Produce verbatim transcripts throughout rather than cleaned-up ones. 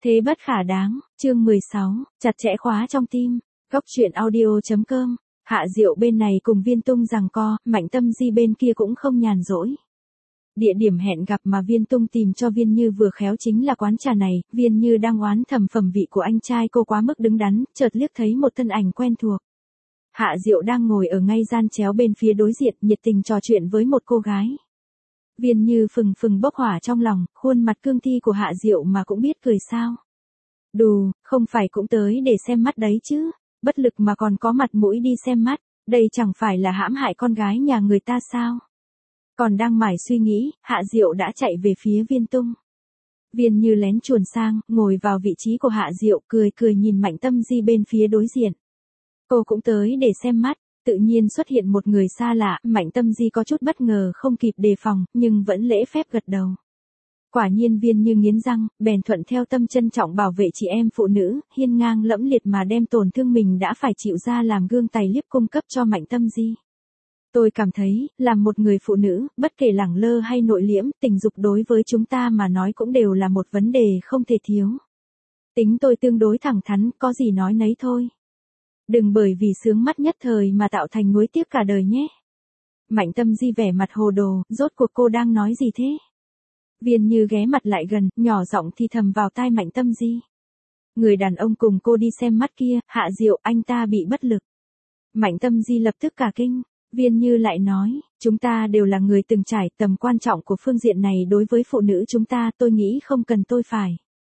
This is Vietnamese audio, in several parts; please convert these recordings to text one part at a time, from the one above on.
Thế bất khả đáng, chương mười sáu, chặt chẽ khóa trong tim, góc truyện audio.com, Hạ Diệu bên này cùng Viên Tung giằng co, Mạnh Tâm Di bên kia cũng không nhàn rỗi. Địa điểm hẹn gặp mà Viên Tung tìm cho Viên Như vừa khéo chính là quán trà này, Viên Như đang oán thầm phẩm vị của anh trai cô quá mức đứng đắn, chợt liếc thấy một thân ảnh quen thuộc. Hạ Diệu đang ngồi ở ngay gian chéo bên phía đối diện, nhiệt tình trò chuyện với một cô gái. Viên Như phừng phừng bốc hỏa trong lòng, khuôn mặt cương thi của Hạ Diệu mà cũng biết cười sao. Đù, không phải cũng tới để xem mắt đấy chứ, bất lực mà còn có mặt mũi đi xem mắt, đây chẳng phải là hãm hại con gái nhà người ta sao. Còn đang mải suy nghĩ, Hạ Diệu đã chạy về phía Viên Tung. Viên Như lén chuồn sang, ngồi vào vị trí của Hạ Diệu, cười cười nhìn Mạnh Tâm Di bên phía đối diện. Cô cũng tới để xem mắt. Tự nhiên xuất hiện một người xa lạ, Mạnh Tâm Di có chút bất ngờ không kịp đề phòng, nhưng vẫn lễ phép gật đầu. Quả nhiên Viên Như nghiến răng, bèn thuận theo tâm trân trọng bảo vệ chị em phụ nữ, hiên ngang lẫm liệt mà đem tổn thương mình đã phải chịu ra làm gương tài liếp cung cấp cho Mạnh Tâm Di. Tôi cảm thấy, làm một người phụ nữ, bất kể lẳng lơ hay nội liễm, tình dục đối với chúng ta mà nói cũng đều là một vấn đề không thể thiếu. Tính tôi tương đối thẳng thắn, có gì nói nấy thôi. Đừng bởi vì sướng mắt nhất thời mà tạo thành nuối tiếc cả đời nhé. Mạnh Tâm Di vẻ mặt hồ đồ, rốt cuộc cô đang nói gì thế? Viên Như ghé mặt lại gần, nhỏ giọng thì thầm vào tai Mạnh Tâm Di. Người đàn ông cùng cô đi xem mắt kia, Hạ Diệu, anh ta bị bất lực. Mạnh Tâm Di lập tức cả kinh, Viên Như lại nói, chúng ta đều là người từng trải, tầm quan trọng của phương diện này đối với phụ nữ chúng ta tôi nghĩ không cần tôi phải.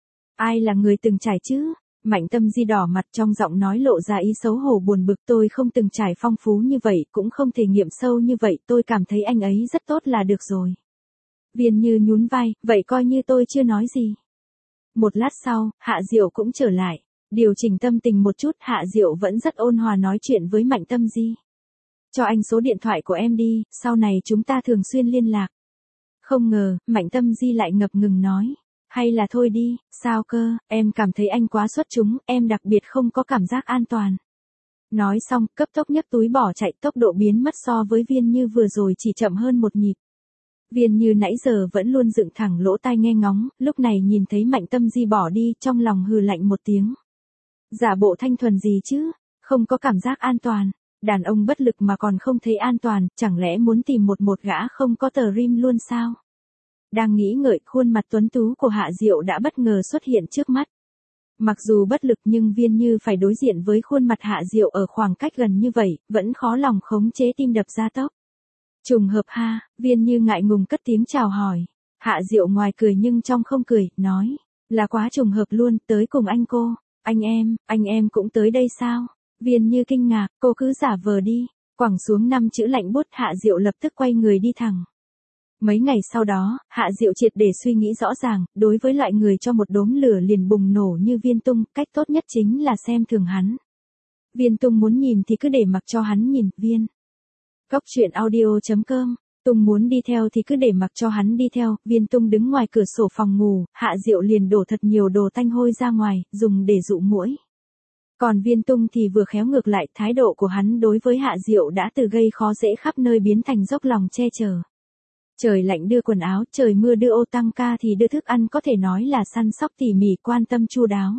Ai là người từng trải chứ? Mạnh Tâm Di đỏ mặt trong giọng nói lộ ra ý xấu hổ buồn bực, tôi không từng trải phong phú như vậy, cũng không thể nghiệm sâu như vậy, tôi cảm thấy anh ấy rất tốt là được rồi. Viên Như nhún vai, vậy coi như tôi chưa nói gì. Một lát sau, Hạ Diệu cũng trở lại, điều chỉnh tâm tình một chút, Hạ Diệu vẫn rất ôn hòa nói chuyện với Mạnh Tâm Di. Cho anh số điện thoại của em đi, sau này chúng ta thường xuyên liên lạc. Không ngờ, Mạnh Tâm Di lại ngập ngừng nói. Hay là thôi đi, sao cơ, em cảm thấy anh quá xuất chúng, em đặc biệt không có cảm giác an toàn. Nói xong, cấp tốc nhấc túi bỏ chạy, tốc độ biến mất so với Viên Như vừa rồi chỉ chậm hơn một nhịp. Viên Như nãy giờ vẫn luôn dựng thẳng lỗ tai nghe ngóng, lúc này nhìn thấy Mạnh Tâm Di bỏ đi, trong lòng hừ lạnh một tiếng. Giả bộ thanh thuần gì chứ, không có cảm giác an toàn, đàn ông bất lực mà còn không thấy an toàn, chẳng lẽ muốn tìm một một gã không có tờ rim luôn sao? Đang nghĩ ngợi, khuôn mặt tuấn tú của Hạ Diệu đã bất ngờ xuất hiện trước mắt. Mặc dù bất lực nhưng Viên Như phải đối diện với khuôn mặt Hạ Diệu ở khoảng cách gần như vậy, vẫn khó lòng khống chế tim đập gia tốc. Trùng hợp ha, Viên Như ngại ngùng cất tiếng chào hỏi. Hạ Diệu ngoài cười nhưng trong không cười, nói, là quá trùng hợp luôn, tới cùng anh cô, anh em, anh em cũng tới đây sao? Viên Như kinh ngạc, cô cứ giả vờ đi, quẳng xuống năm chữ lạnh buốt, Hạ Diệu lập tức quay người đi thẳng. Mấy ngày sau đó, Hạ Diệu triệt để suy nghĩ rõ ràng, đối với loại người cho một đốm lửa liền bùng nổ như Viên Tung, cách tốt nhất chính là xem thường hắn. Viên Tung muốn nhìn thì cứ để mặc cho hắn nhìn, viên. Góc truyện audio.com, Tung muốn đi theo thì cứ để mặc cho hắn đi theo, Viên Tung đứng ngoài cửa sổ phòng ngủ, Hạ Diệu liền đổ thật nhiều đồ tanh hôi ra ngoài, dùng để dụ muỗi. Còn Viên Tung thì vừa khéo ngược lại, thái độ của hắn đối với Hạ Diệu đã từ gây khó dễ khắp nơi biến thành dốc lòng che chở. Trời lạnh đưa quần áo, trời mưa đưa ô tăng ca thì đưa thức ăn, có thể nói là săn sóc tỉ mỉ, quan tâm chu đáo.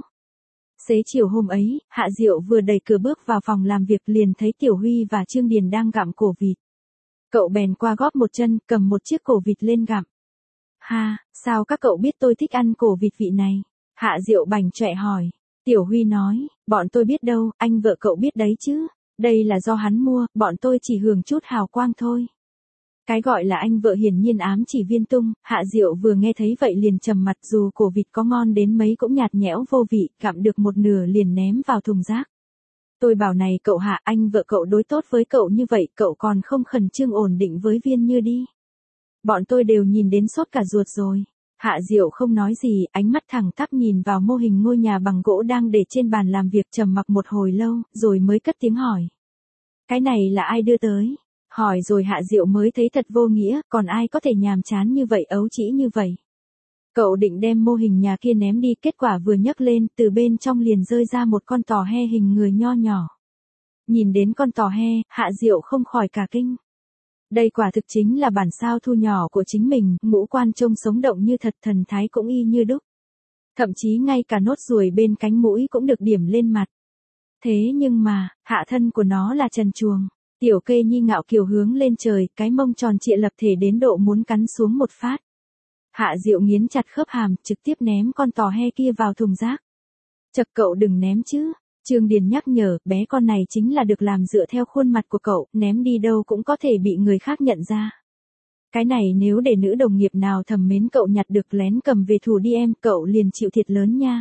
Xế chiều hôm ấy, Hạ Diệu vừa đẩy cửa bước vào phòng làm việc liền thấy Tiểu Huy và Trương Điền đang gặm cổ vịt. Cậu bèn qua góp một chân, cầm một chiếc cổ vịt lên gặm. Ha, sao các cậu biết tôi thích ăn cổ vịt vị này? Hạ Diệu bành trọe hỏi. Tiểu Huy nói, bọn tôi biết đâu, anh vợ cậu biết đấy chứ. Đây là do hắn mua, bọn tôi chỉ hưởng chút hào quang thôi. Cái gọi là anh vợ hiển nhiên ám chỉ Viên Tung, Hạ Diệu vừa nghe thấy vậy liền trầm mặt, dù cổ vịt có ngon đến mấy cũng nhạt nhẽo vô vị, gặm được một nửa liền ném vào thùng rác. Tôi bảo này cậu Hạ, anh vợ cậu đối tốt với cậu như vậy, cậu còn không khẩn trương ổn định với Viên Như đi. Bọn tôi đều nhìn đến sốt cả ruột rồi. Hạ Diệu không nói gì, ánh mắt thẳng tắp nhìn vào mô hình ngôi nhà bằng gỗ đang để trên bàn làm việc, trầm mặc một hồi lâu, rồi mới cất tiếng hỏi. Cái này là ai đưa tới? Hỏi rồi Hạ Diệu mới thấy thật vô nghĩa, còn ai có thể nhàm chán như vậy, ấu trĩ như vậy. Cậu định đem mô hình nhà kia ném đi, kết quả vừa nhấc lên, từ bên trong liền rơi ra một con tò he hình người nho nhỏ. Nhìn đến con tò he, Hạ Diệu không khỏi cả kinh. Đây quả thực chính là bản sao thu nhỏ của chính mình, ngũ quan trông sống động như thật, thần thái cũng y như đúc. Thậm chí ngay cả nốt ruồi bên cánh mũi cũng được điểm lên mặt. Thế nhưng mà, hạ thân của nó là trần truồng. Tiểu kê nhi ngạo kiều hướng lên trời, cái mông tròn trịa lập thể đến độ muốn cắn xuống một phát. Hạ Diệu nghiến chặt khớp hàm, trực tiếp ném con tò he kia vào thùng rác. Chậc cậu đừng ném chứ. Trương Điền nhắc nhở, bé con này chính là được làm dựa theo khuôn mặt của cậu, ném đi đâu cũng có thể bị người khác nhận ra. Cái này nếu để nữ đồng nghiệp nào thầm mến cậu nhặt được lén cầm về thủ đi em, cậu liền chịu thiệt lớn nha.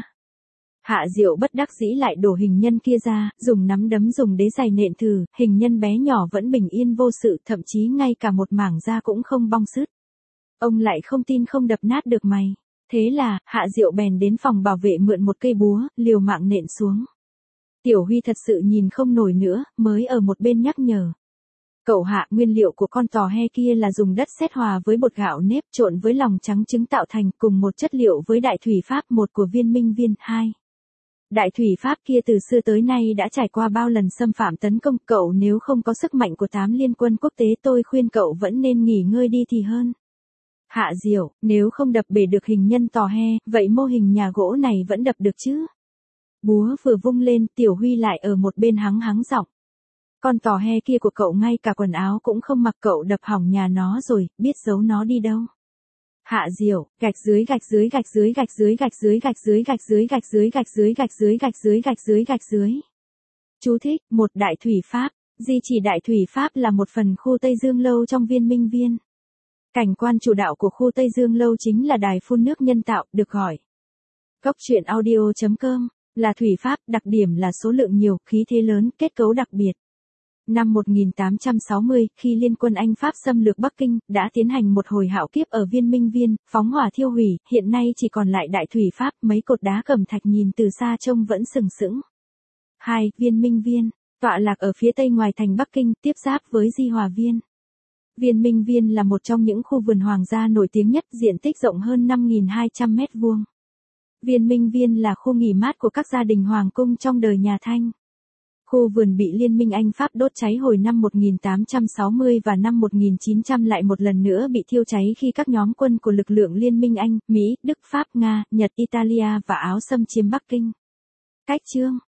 Hạ Diệu bất đắc dĩ lại đổ hình nhân kia ra, dùng nắm đấm dùng đế giày nện thử, hình nhân bé nhỏ vẫn bình yên vô sự, thậm chí ngay cả một mảng da cũng không bong sứt. Ông lại không tin không đập nát được mày. Thế là, Hạ Diệu bèn đến phòng bảo vệ mượn một cây búa, liều mạng nện xuống. Tiểu Huy thật sự nhìn không nổi nữa, mới ở một bên nhắc nhở. Cậu Hạ, nguyên liệu của con tò he kia là dùng đất sét hòa với bột gạo nếp trộn với lòng trắng trứng tạo thành, cùng một chất liệu với đại thủy pháp một của Viên Minh Viên hai. Đại thủy pháp kia từ xưa tới nay đã trải qua bao lần xâm phạm tấn công, cậu nếu không có sức mạnh của tám liên quân quốc tế tôi khuyên cậu vẫn nên nghỉ ngơi đi thì hơn. Hạ Diệu, nếu không đập bể được hình nhân tò he, vậy mô hình nhà gỗ này vẫn đập được chứ? Búa vừa vung lên, Tiểu Huy lại ở một bên hắng hắng giọng. Con tò he kia của cậu ngay cả quần áo cũng không mặc, cậu đập hỏng nhà nó rồi, biết giấu nó đi đâu. Hạ Diệu, gạch dưới gạch dưới gạch dưới gạch dưới gạch dưới gạch dưới gạch dưới gạch dưới gạch dưới gạch dưới gạch dưới gạch dưới gạch dưới. Chú thích, một đại thủy pháp, di chỉ đại thủy pháp là một phần khu Tây Dương Lâu trong Viên Minh Viên. Cảnh quan chủ đạo của khu Tây Dương Lâu chính là đài phun nước nhân tạo, được gọi Cốc truyện audio chấm com, là thủy pháp, đặc điểm là số lượng nhiều, khí thế lớn, kết cấu đặc biệt. Năm một nghìn tám trăm sáu mươi, khi Liên quân Anh Pháp xâm lược Bắc Kinh, đã tiến hành một hồi hạo kiếp ở Viên Minh Viên, phóng hỏa thiêu hủy, hiện nay chỉ còn lại đại thủy pháp, mấy cột đá cẩm thạch nhìn từ xa trông vẫn sừng sững. hai. Viên Minh Viên, tọa lạc ở phía tây ngoài thành Bắc Kinh, tiếp giáp với Di Hòa Viên. Viên Minh Viên là một trong những khu vườn hoàng gia nổi tiếng nhất, diện tích rộng hơn năm nghìn hai trăm mét vuông. Viên Minh Viên là khu nghỉ mát của các gia đình hoàng cung trong đời nhà Thanh. Khu vườn bị Liên minh Anh Pháp đốt cháy hồi năm một nghìn tám trăm sáu mươi và năm một nghìn chín trăm lại một lần nữa bị thiêu cháy khi các nhóm quân của lực lượng Liên minh Anh, Mỹ, Đức, Pháp, Nga, Nhật, Italia và Áo xâm chiếm Bắc Kinh. Cách chương